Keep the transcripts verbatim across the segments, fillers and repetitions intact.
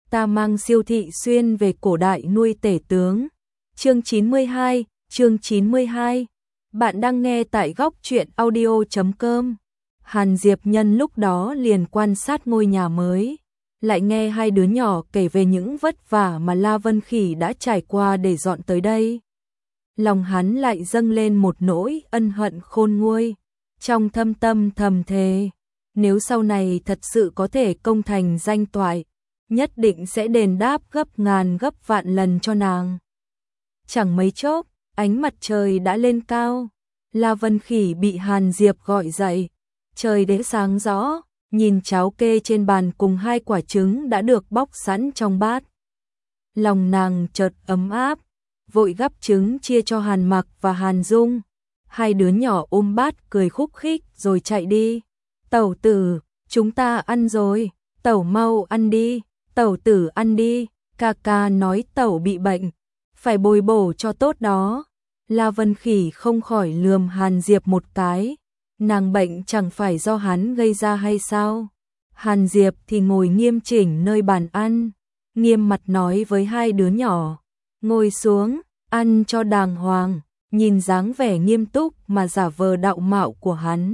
ta mang Siêu thị xuyên về cổ đại nuôi tể tướng. Chương chín mươi hai, chương chín mươi hai. Bạn đang nghe tại góc truyện audio chấm com. Hàn Diệp nhân lúc đó liền quan sát ngôi nhà mới, lại nghe hai đứa nhỏ kể về những vất vả mà La Vân Khỉ đã trải qua để dọn tới đây. Lòng hắn lại dâng lên một nỗi ân hận khôn nguôi, trong thâm tâm thầm thề, nếu sau này thật sự có thể công thành danh toại, nhất định sẽ đền đáp gấp ngàn gấp vạn lần cho nàng. Chẳng mấy chốc, ánh mặt trời đã lên cao, La Vân Khỉ bị Hàn Diệp gọi dậy, trời đã sáng rõ, nhìn cháo kê trên bàn cùng hai quả trứng đã được bóc sẵn trong bát. Lòng nàng chợt ấm áp, vội gắp trứng chia cho Hàn Mặc và Hàn Dung. Hai đứa nhỏ ôm bát cười khúc khích rồi chạy đi. Tẩu tử, chúng ta ăn rồi, tẩu mau ăn đi, tẩu tử ăn đi, ca ca nói tẩu bị bệnh, phải bồi bổ cho tốt đó. La Vân Khỉ không khỏi lườm Hàn Diệp một cái, nàng bệnh chẳng phải do hắn gây ra hay sao? Hàn Diệp thì ngồi nghiêm chỉnh nơi bàn ăn, nghiêm mặt nói với hai đứa nhỏ, ngồi xuống, ăn cho đàng hoàng. Nhìn dáng vẻ nghiêm túc mà giả vờ đạo mạo của hắn,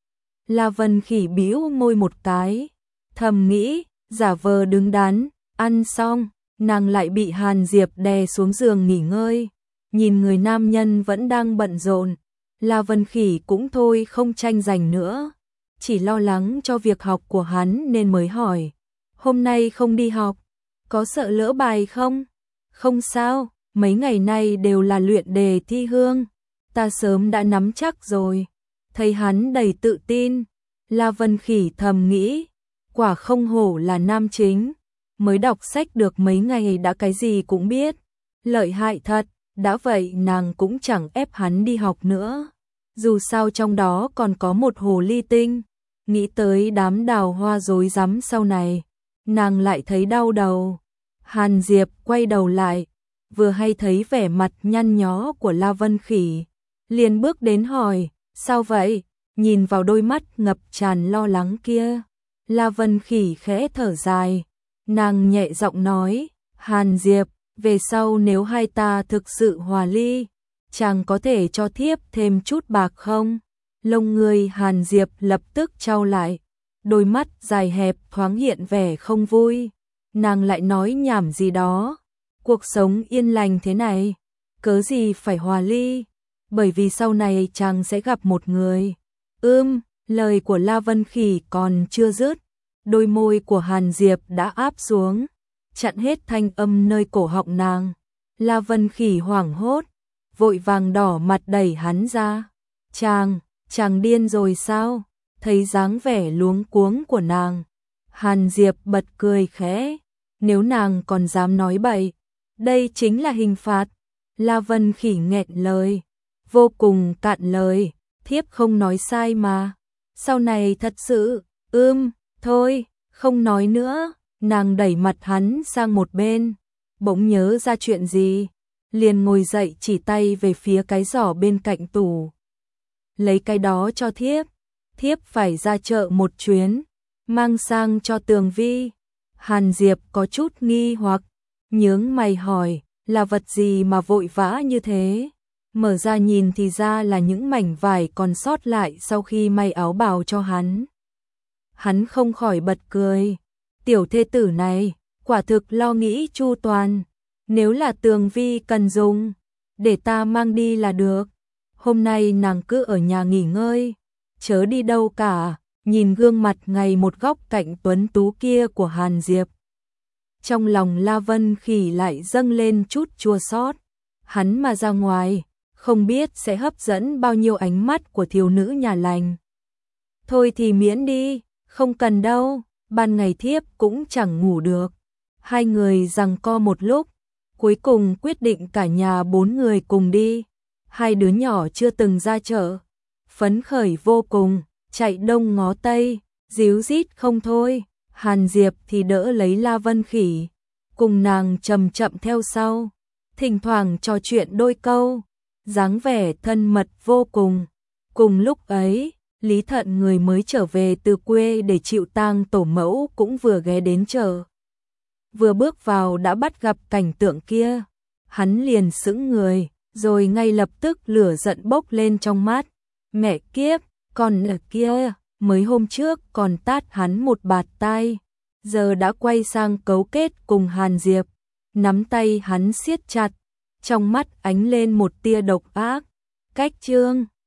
La Vân Khỉ bĩu môi một cái, thầm nghĩ, giả vờ đứng đắn. Ăn xong, nàng lại bị Hàn Diệp đè xuống giường nghỉ ngơi. Nhìn người nam nhân vẫn đang bận rộn, La Vân Khỉ cũng thôi không tranh giành nữa, chỉ lo lắng cho việc học của hắn nên mới hỏi, hôm nay không đi học, có sợ lỡ bài không? Không sao, mấy ngày nay đều là luyện đề thi hương, ta sớm đã nắm chắc rồi. Thấy hắn đầy tự tin, La Vân Khỉ thầm nghĩ, quả không hổ là nam chính, mới đọc sách được mấy ngày đã cái gì cũng biết, lợi hại thật. Đã vậy nàng cũng chẳng ép hắn đi học nữa, dù sao trong đó còn có một hồ ly tinh. Nghĩ tới đám đào hoa rối rắm sau này, nàng lại thấy đau đầu. Hàn Diệp quay đầu lại, vừa hay thấy vẻ mặt nhăn nhó của La Vân Khỉ, liền bước đến hỏi, sao vậy? Nhìn vào đôi mắt ngập tràn lo lắng kia, La Vân Khỉ khẽ thở dài, nàng nhẹ giọng nói, Hàn Diệp, về sau nếu hai ta thực sự hòa ly, chàng có thể cho thiếp thêm chút bạc không? Lông người Hàn Diệp lập tức chau lại, đôi mắt dài hẹp thoáng hiện vẻ không vui, nàng lại nói nhảm gì đó. Cuộc sống yên lành thế này, cớ gì phải hòa ly, bởi vì sau này chàng sẽ gặp một người. Ưm, lời của La Vân Khỉ còn chưa dứt, đôi môi của Hàn Diệp đã áp xuống, chặn hết thanh âm nơi cổ họng nàng. La Vân Khỉ hoảng hốt, vội vàng đỏ mặt đẩy hắn ra. Chàng, chàng điên rồi sao? Thấy dáng vẻ luống cuống của nàng, Hàn Diệp bật cười khẽ, nếu nàng còn dám nói bậy, đây chính là hình phạt. La Vân Khỉ nghẹn lời, vô cùng cạn lời, thiếp không nói sai mà. Sau này thật sự, ưm, thôi, không nói nữa. Nàng đẩy mặt hắn sang một bên, bỗng nhớ ra chuyện gì, liền ngồi dậy chỉ tay về phía cái giỏ bên cạnh tủ. Lấy cái đó cho thiếp, thiếp phải ra chợ một chuyến, mang sang cho Tường Vi. Hàn Diệp có chút nghi hoặc, nhướng mày hỏi, là vật gì mà vội vã như thế? Mở ra nhìn thì ra là những mảnh vải còn sót lại sau khi may áo bào cho hắn. Hắn không khỏi bật cười, tiểu thê tử này, quả thực lo nghĩ chu toàn, nếu là Tường Vi cần dùng, để ta mang đi là được. Hôm nay nàng cứ ở nhà nghỉ ngơi, chớ đi đâu cả. Nhìn gương mặt ngày một góc cạnh tuấn tú kia của Hàn Diệp, trong lòng La Vân Khỉ lại dâng lên chút chua xót. Hắn mà ra ngoài, không biết sẽ hấp dẫn bao nhiêu ánh mắt của thiếu nữ nhà lành. Thôi thì miễn đi, không cần đâu, ban ngày thiếp cũng chẳng ngủ được. Hai người giằng co một lúc, cuối cùng quyết định cả nhà bốn người cùng đi. Hai đứa nhỏ chưa từng ra chợ, phấn khởi vô cùng, chạy đông ngó tây, díu dít không thôi. Hàn Diệp thì đỡ lấy La Vân Khỉ, cùng nàng chậm chậm theo sau, thỉnh thoảng trò chuyện đôi câu, dáng vẻ thân mật vô cùng. Cùng lúc ấy, Lý Thận người mới trở về từ quê để chịu tang tổ mẫu cũng vừa ghé đến chợ. vừa bước vào đã bắt gặp cảnh tượng kia. Hắn liền sững người, rồi ngay lập tức lửa giận bốc lên trong mắt. Mẹ kiếp, còn ở kia, mới hôm trước còn tát hắn một bạt tai, giờ đã quay sang cấu kết cùng Hàn Diệp. Nắm tay hắn siết chặt, trong mắt ánh lên một tia độc ác. Cách Trương